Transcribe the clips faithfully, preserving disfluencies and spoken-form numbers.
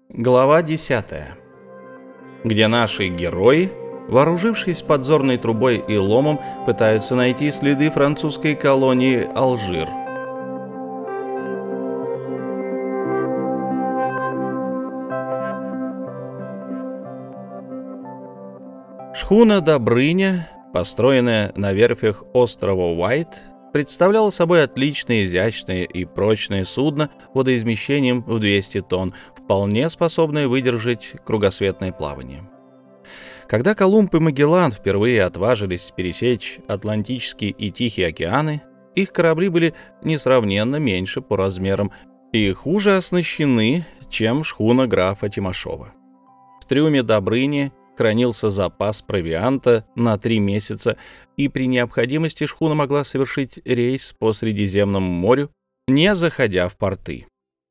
Глава десятая, где наши герои, вооружившись подзорной трубой и ломом, пытаются найти следы французской колонии Алжир. Шхуна «Добрыня», построенная на верфях острова Уайт, представляла собой отличное, изящное и прочное судно водоизмещением в двести тонн, вполне способное выдержать кругосветное плавание. Когда Колумб и Магеллан впервые отважились пересечь Атлантический и Тихий океаны, их корабли были несравненно меньше по размерам и хуже оснащены, чем шхуна графа Тимошова. В трюме «Добрыни» хранился запас провианта на три месяца, и при необходимости шхуна могла совершить рейс по Средиземному морю, не заходя в порты.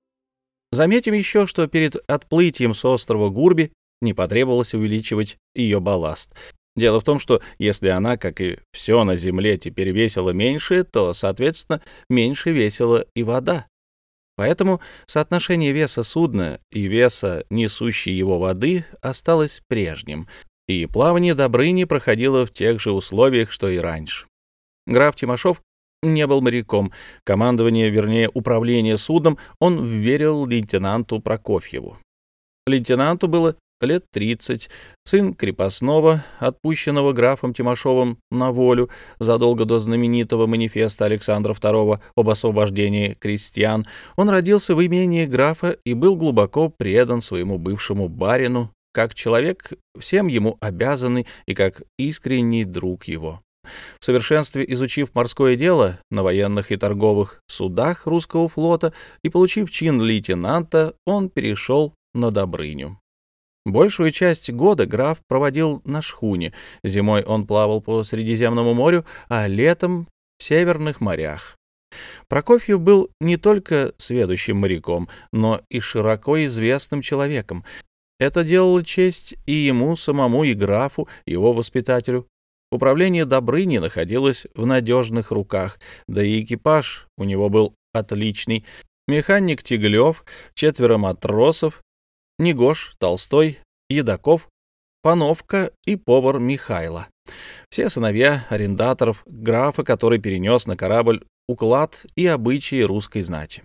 Заметим еще, что перед отплытием с острова Гурби не потребовалось увеличивать ее балласт. Дело в том, что если она, как и все на Земле, теперь весила меньше, то, соответственно, меньше весила и вода. Поэтому соотношение веса судна и веса несущей его воды осталось прежним, и плавание «Добрыни» проходило в тех же условиях, что и раньше. Граф Тимошов не был моряком. Командование, вернее, управление судном он вверил лейтенанту Прокофьеву. Лейтенанту было лет тридцать, сын крепостного, отпущенного графом Тимошовым на волю задолго до знаменитого манифеста Александра второго об освобождении крестьян. Он родился в имении графа и был глубоко предан своему бывшему барину, как человек, всем ему обязанный и как искренний друг его. В совершенстве изучив морское дело на военных и торговых судах русского флота и получив чин лейтенанта, он перешел на Добрыню. Большую часть года граф проводил на шхуне. Зимой он плавал по Средиземному морю, а летом — в северных морях. Прокофьев был не только сведущим моряком, но и широко известным человеком. Это делало честь и ему самому, и графу, его воспитателю. Управление «Добрыни» находилось в надежных руках, да и экипаж у него был отличный. Механик Тиглев, четверо матросов, Негош, Толстой, Едаков, Пановка и повар Михайло. Все сыновья арендаторов графа, который перенес на корабль уклад и обычаи русской знати.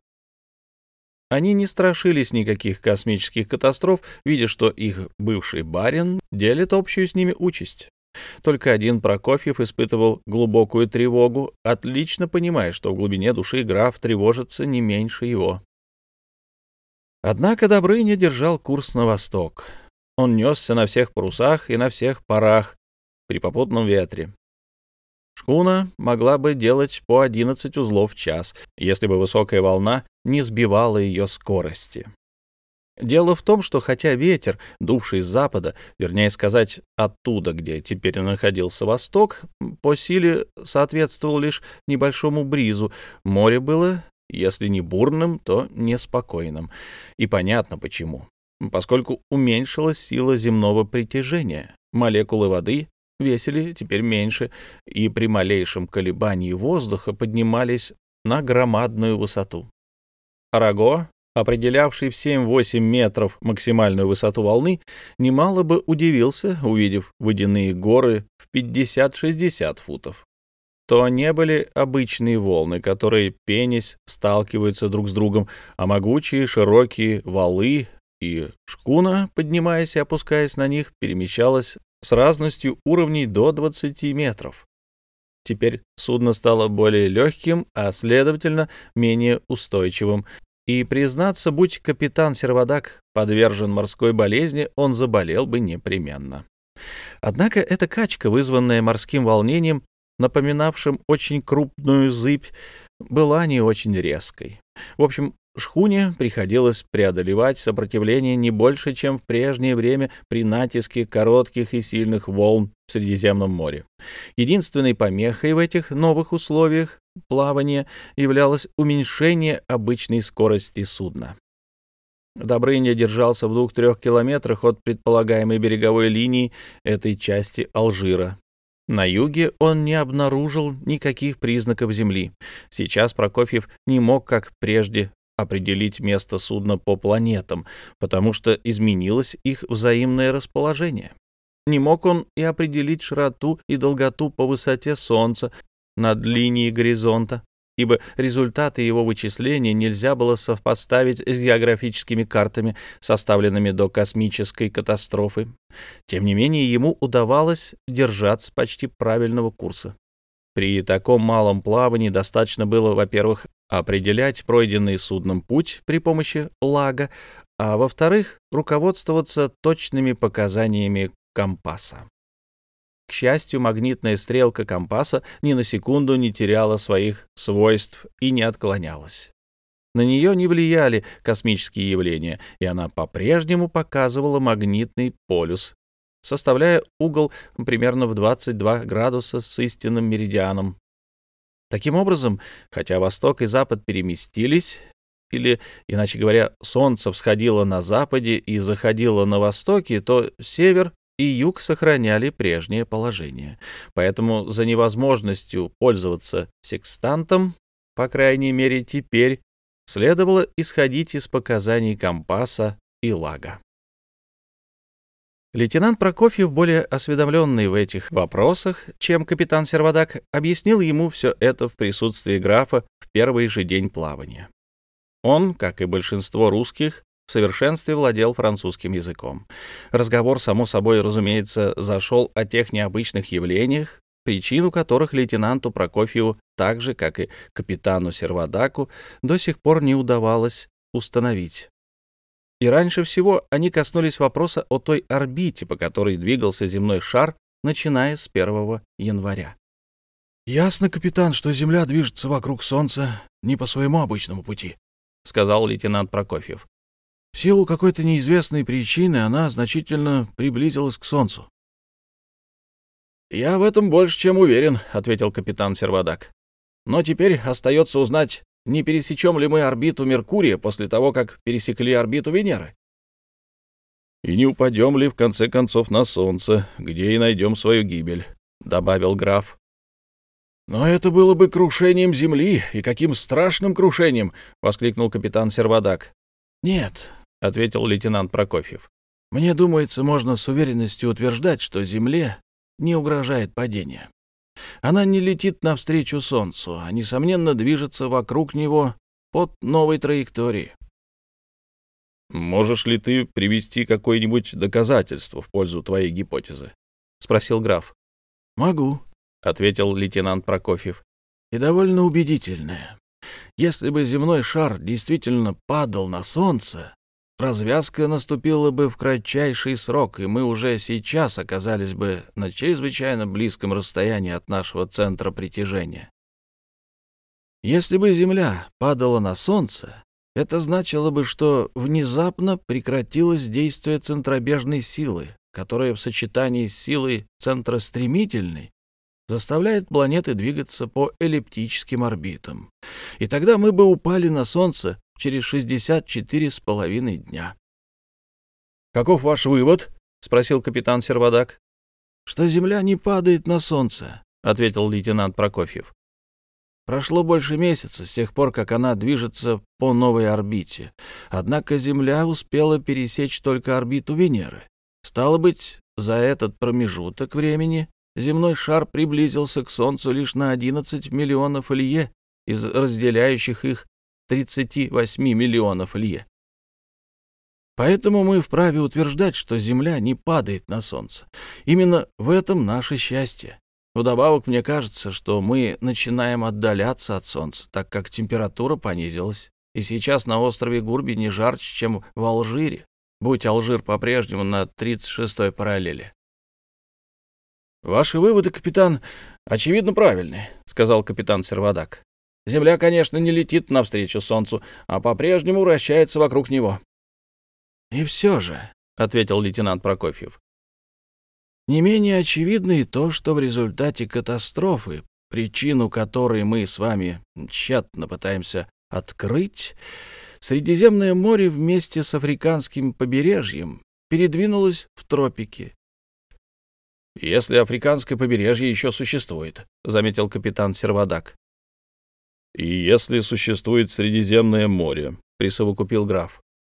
Они не страшились никаких космических катастроф, видя, что их бывший барин делит общую с ними участь. Только один Прокофьев испытывал глубокую тревогу, отлично понимая, что в глубине души граф тревожится не меньше его. Однако Добрыня держал курс на восток. Он несся на всех парусах и на всех парах при попутном ветре. Шхуна могла бы делать по одиннадцать узлов в час, если бы высокая волна не сбивала ее скорости. Дело в том, что хотя ветер, дувший с запада, вернее сказать, оттуда, где теперь находился восток, по силе соответствовал лишь небольшому бризу, море было, если не бурным, то неспокойным. И понятно почему. Поскольку уменьшилась сила земного притяжения, молекулы воды весили теперь меньше, и при малейшем колебании воздуха поднимались на громадную высоту. Араго, определявший в семь-восемь метров максимальную высоту волны, немало бы удивился, увидев водяные горы в пятьдесят-шестьдесят футов. То не были обычные волны, которые, пенясь, сталкиваются друг с другом, а могучие широкие валы, и шхуна, поднимаясь и опускаясь на них, перемещалась с разностью уровней до двадцати метров. Теперь судно стало более легким, а, следовательно, менее устойчивым, и, признаться, будь капитан Сервадак подвержен морской болезни, он заболел бы непременно. Однако эта качка, вызванная морским волнением, напоминавшим очень крупную зыбь, была не очень резкой. В общем, шхуне приходилось преодолевать сопротивление не больше, чем в прежнее время при натиске коротких и сильных волн в Средиземном море. Единственной помехой в этих новых условиях плавания являлось уменьшение обычной скорости судна. Добрыня держался в двух-трех километрах от предполагаемой береговой линии этой части Алжира. На юге он не обнаружил никаких признаков земли. Сейчас Прокофьев не мог, как прежде, определить место судна по планетам, потому что изменилось их взаимное расположение. Не мог он и определить широту и долготу по высоте Солнца над линией горизонта, ибо результаты его вычисления нельзя было совпоставить с географическими картами, составленными до космической катастрофы. Тем не менее, ему удавалось держаться почти правильного курса. При таком малом плавании достаточно было, во-первых, определять пройденный судном путь при помощи лага, а во-вторых, руководствоваться точными показаниями компаса. К счастью, магнитная стрелка компаса ни на секунду не теряла своих свойств и не отклонялась. На нее не влияли космические явления, и она по-прежнему показывала магнитный полюс, составляя угол примерно в двадцать два градуса с истинным меридианом. Таким образом, хотя восток и запад переместились, или, иначе говоря, солнце всходило на западе и заходило на востоке, то север и юг сохраняли прежнее положение. Поэтому за невозможностью пользоваться секстантом, по крайней мере теперь, следовало исходить из показаний компаса и лага. Лейтенант Прокофьев, более осведомленный в этих вопросах, чем капитан Сервадак, объяснил ему все это в присутствии графа в первый же день плавания. Он, как и большинство русских, в совершенстве владел французским языком. Разговор, само собой, разумеется, зашел о тех необычных явлениях, причину которых лейтенанту Прокофьеву, так же, как и капитану Сервадаку, до сих пор не удавалось установить. И раньше всего они коснулись вопроса о той орбите, по которой двигался земной шар, начиная с первого января. «Ясно, капитан, что Земля движется вокруг Солнца не по своему обычному пути», — сказал лейтенант Прокофьев. «В силу какой-то неизвестной причины она значительно приблизилась к Солнцу». «Я в этом больше чем уверен», — ответил капитан Сервадак. «Но теперь остается узнать, не пересечем ли мы орбиту Меркурия после того, как пересекли орбиту Венеры. «И не упадем ли, в конце концов, на Солнце, где и найдем свою гибель», — добавил граф. «Но это было бы крушением Земли, и каким страшным крушением!» — воскликнул капитан Сервадак. «Нет», — ответил лейтенант Прокофьев. «мне думается, можно с уверенностью утверждать, что Земле не угрожает падение. Она не летит навстречу Солнцу, а, несомненно, движется вокруг него под новой траекторией». «Можешь ли ты привести какое-нибудь доказательство в пользу твоей гипотезы?» — спросил граф. «Могу», — ответил лейтенант Прокофьев, — «и довольно убедительное. Если бы земной шар действительно падал на Солнце, развязка наступила бы в кратчайший срок, и мы уже сейчас оказались бы на чрезвычайно близком расстоянии от нашего центра притяжения. Если бы Земля падала на Солнце, это значило бы, что внезапно прекратилось действие центробежной силы, которая в сочетании с силой центростремительной заставляет планеты двигаться по эллиптическим орбитам. И тогда мы бы упали на Солнце через шестьдесят четыре с половиной дня. «Каков ваш вывод?» — спросил капитан Сервадак. «Что Земля не падает на Солнце», — ответил лейтенант Прокофьев. «Прошло больше месяца с тех пор, как она движется по новой орбите. Однако Земля успела пересечь только орбиту Венеры. Стало быть, за этот промежуток времени земной шар приблизился к Солнцу лишь на одиннадцать миллионов лье из разделяющих их тридцати восьми миллионов лье. Поэтому мы вправе утверждать, что Земля не падает на Солнце. Именно в этом наше счастье. Вдобавок, мне кажется, что мы начинаем отдаляться от Солнца, так как температура понизилась, и сейчас на острове Гурби не жарче, чем в Алжире, будь Алжир по-прежнему на тридцать шестой параллели». «Ваши выводы, капитан, очевидно правильны», — сказал капитан Сервадак. «Земля, конечно, не летит навстречу Солнцу, а по-прежнему вращается вокруг него». «И все же», — ответил лейтенант Прокофьев, «не менее очевидно и то, что в результате катастрофы, причину которой мы с вами тщетно пытаемся открыть, Средиземное море вместе с африканским побережьем передвинулось в тропики». «Если африканское побережье еще существует», — заметил капитан Сервадак. И если существует Средиземное море, — присовокупил граф.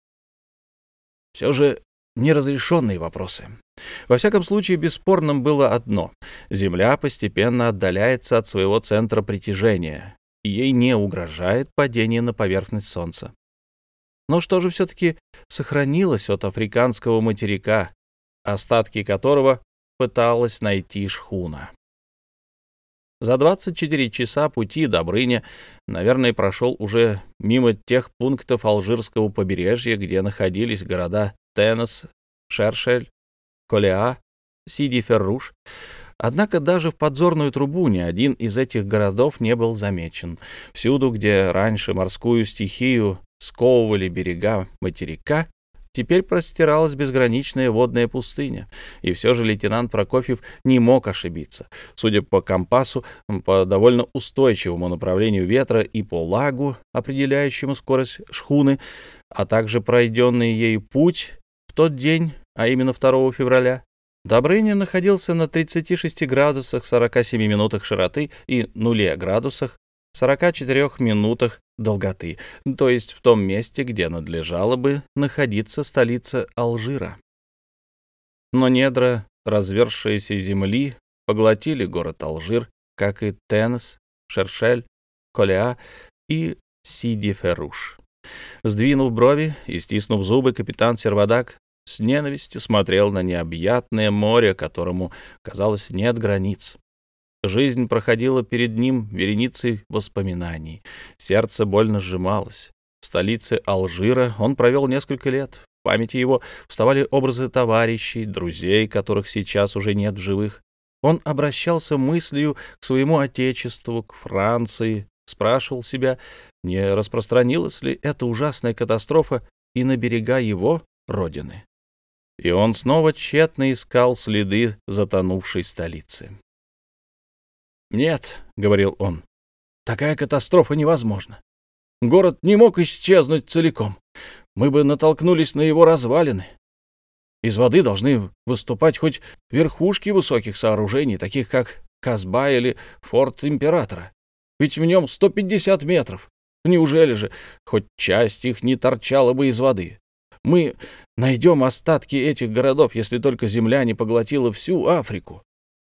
Все же неразрешенные вопросы. Во всяком случае, бесспорным было одно. Земля постепенно отдаляется от своего центра притяжения, и ей не угрожает падение на поверхность Солнца. Но что же все-таки сохранилось от африканского материка, остатки которого пыталась найти шхуна? За двадцать четыре часа пути Добрыня, наверное, прошел уже мимо тех пунктов Алжирского побережья, где находились города Тенес, Шершель, Колеа, Сиди-Ферруш. Однако даже в подзорную трубу ни один из этих городов не был замечен. Всюду, где раньше морскую стихию сковывали берега материка, теперь простиралась безграничная водная пустыня, и все же лейтенант Прокофьев не мог ошибиться. Судя по компасу, по довольно устойчивому направлению ветра и по лагу, определяющему скорость шхуны, а также пройденный ею путь в тот день, а именно второго февраля, Добрыня находился на тридцати шести градусах сорока семи минутах широты и нуле градусах сорока четырёх минутах долготы, то есть в том месте, где надлежало бы находиться столица Алжира. Но недра разверзшейся земли поглотили город Алжир, как и Тенес, Шершель, Колеа и Сиди-Ферруш. Сдвинув брови и стиснув зубы, капитан Сервадак с ненавистью смотрел на необъятное море, которому, казалось, нет границ. Жизнь проходила перед ним вереницей воспоминаний. Сердце больно сжималось. В столице Алжира он провел несколько лет. В памяти его вставали образы товарищей, друзей, которых сейчас уже нет в живых. Он обращался мыслью к своему отечеству, к Франции, спрашивал себя, не распространилась ли эта ужасная катастрофа и на берега его родины. И он снова тщетно искал следы затонувшей столицы. «Нет», — говорил он, — «такая катастрофа невозможна. Город не мог исчезнуть целиком. Мы бы натолкнулись на его развалины. Из воды должны выступать хоть верхушки высоких сооружений, таких как Казба или форт Императора. Ведь в нем сто пятьдесят метров. Неужели же хоть часть их не торчала бы из воды? Мы найдем остатки этих городов, если только земля не поглотила всю Африку».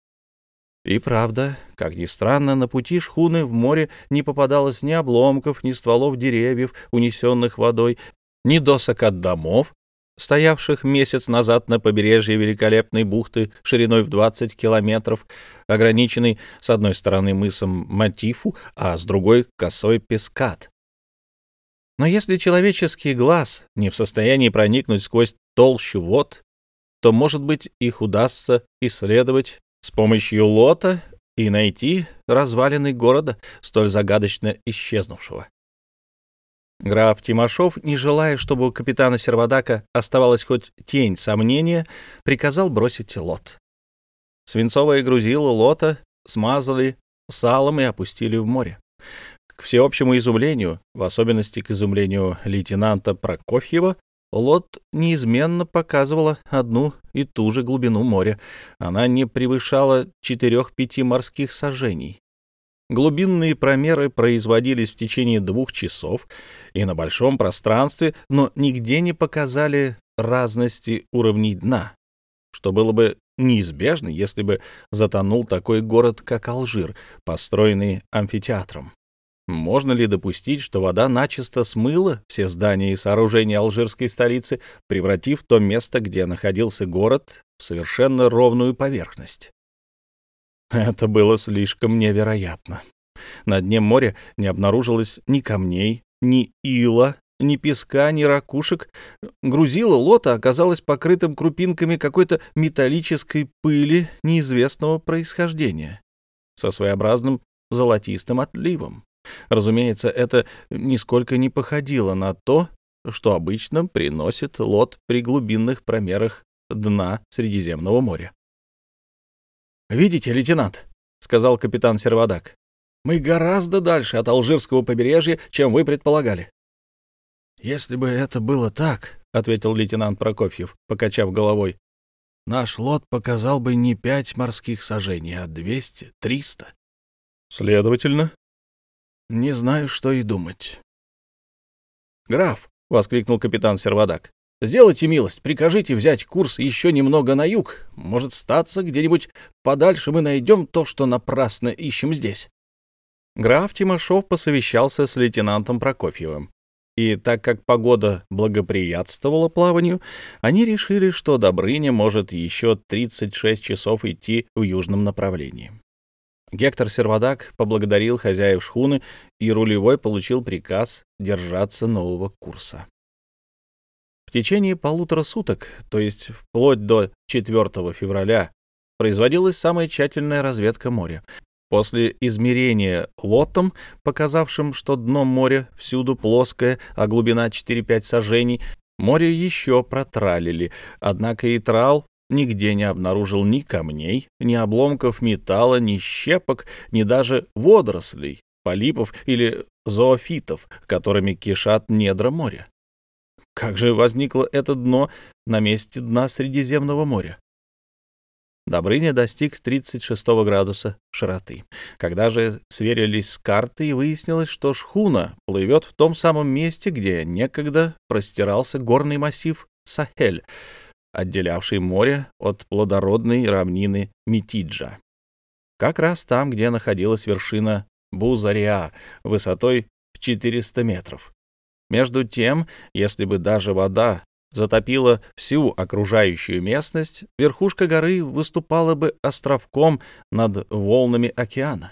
И правда, как ни странно, на пути шхуны в море не попадалось ни обломков, ни стволов деревьев, унесенных водой, ни досок от домов, стоявших месяц назад на побережье великолепной бухты шириной в двадцать километров, ограниченной с одной стороны мысом Матифу, а с другой — косой Пескат. Но если человеческий глаз не в состоянии проникнуть сквозь толщу вод, то, может быть, их удастся исследовать с помощью лота и найти развалины города, столь загадочно исчезнувшего. Граф Тимошов, не желая, чтобы у капитана Сервадака оставалась хоть тень сомнения, приказал бросить лот. Свинцовое грузило лота смазали салом и опустили в море. К всеобщему изумлению, в особенности к изумлению лейтенанта Прокофьева, лот неизменно показывала одну и ту же глубину моря. Она не превышала четырех-пяти морских саженей. Глубинные промеры производились в течение двух часов и на большом пространстве, но нигде не показали разности уровней дна, что было бы неизбежно, если бы затонул такой город, как Алжир, построенный амфитеатром. Можно ли допустить, что вода начисто смыла все здания и сооружения алжирской столицы, превратив то место, где находился город, в совершенно ровную поверхность? Это было слишком невероятно. На дне моря не обнаружилось ни камней, ни ила, ни песка, ни ракушек. Грузило лота оказалось покрытым крупинками какой-то металлической пыли неизвестного происхождения, со своеобразным золотистым отливом. Разумеется, это нисколько не походило на то, что обычно приносит лот при глубинных промерах дна Средиземного моря. «Видите, лейтенант», — сказал капитан Сервадак, — «мы гораздо дальше от Алжирского побережья, чем вы предполагали». «Если бы это было так», — ответил лейтенант Прокофьев, покачав головой, — «наш лот показал бы не пять морских сажений, а двести, триста». «Следовательно», Не знаю, что и думать. «Граф!» — воскликнул капитан Сервадак. «Сделайте милость, прикажите взять курс еще немного на юг. Может, статься где-нибудь подальше мы найдем то, что напрасно ищем здесь». Граф Тимошов посовещался с лейтенантом Прокофьевым. И так как погода благоприятствовала плаванию, они решили, что Добрыня может еще тридцать шесть часов идти в южном направлении. Гектор Сервадак поблагодарил хозяев шхуны, и рулевой получил приказ держаться нового курса. В течение полутора суток, то есть вплоть до четвёртого февраля, производилась самая тщательная разведка моря. После измерения лотом, показавшим, что дно моря всюду плоское, а глубина четыре-пять сажений, море еще протралили, однако и трал нигде не обнаружил ни камней, ни обломков металла, ни щепок, ни даже водорослей, полипов или зоофитов, которыми кишат недра моря. Как же возникло это дно на месте дна Средиземного моря? Добрыня достиг тридцать шестого градуса широты. Когда же сверились с картой, и выяснилось, что шхуна плывет в том самом месте, где некогда простирался горный массив Сахель, отделявший море от плодородной равнины Митиджа. Как раз там, где находилась вершина Бузариа высотой в четыреста метров. Между тем, если бы даже вода затопила всю окружающую местность, верхушка горы выступала бы островком над волнами океана.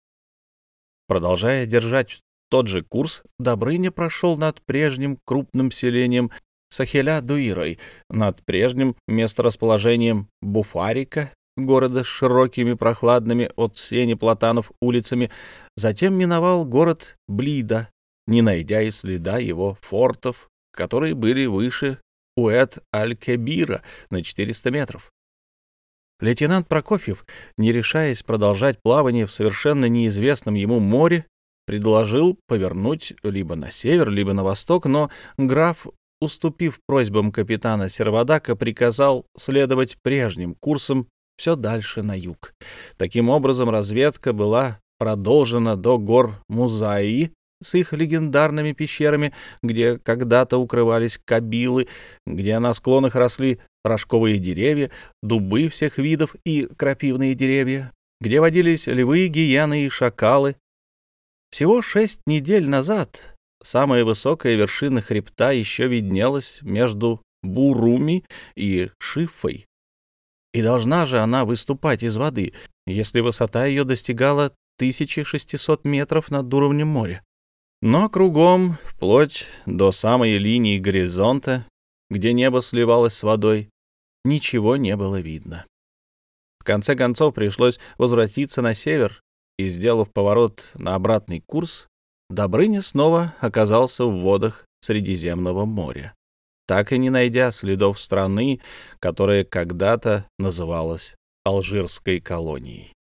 Продолжая держать тот же курс, Добрыня прошел над прежним крупным селением Сахеля-Дуирой, над прежним месторасположением Буфарика, города с широкими прохладными от сени платанов улицами, затем миновал город Блида, не найдя и следа его фортов, которые были выше Уэт-Аль-Кебира на четыреста метров. Лейтенант Прокофьев, не решаясь продолжать плавание в совершенно неизвестном ему море, предложил повернуть либо на север, либо на восток, но граф, уступив просьбам капитана Сервадака, приказал следовать прежним курсом все дальше на юг. Таким образом, разведка была продолжена до гор Музаи с их легендарными пещерами, где когда-то укрывались кабилы, где на склонах росли рожковые деревья, дубы всех видов и крапивные деревья, где водились львы, гиены и шакалы. Всего шесть недель назад самая высокая вершина хребта еще виднелась между Буруми и Шифой. И должна же она выступать из воды, если высота ее достигала тысячи шестисот метров над уровнем моря. Но кругом, вплоть до самой линии горизонта, где небо сливалось с водой, ничего не было видно. В конце концов пришлось возвратиться на север, и, сделав поворот на обратный курс, Добрыня снова оказался в водах Средиземного моря, так и не найдя следов страны, которая когда-то называлась Алжирской колонией.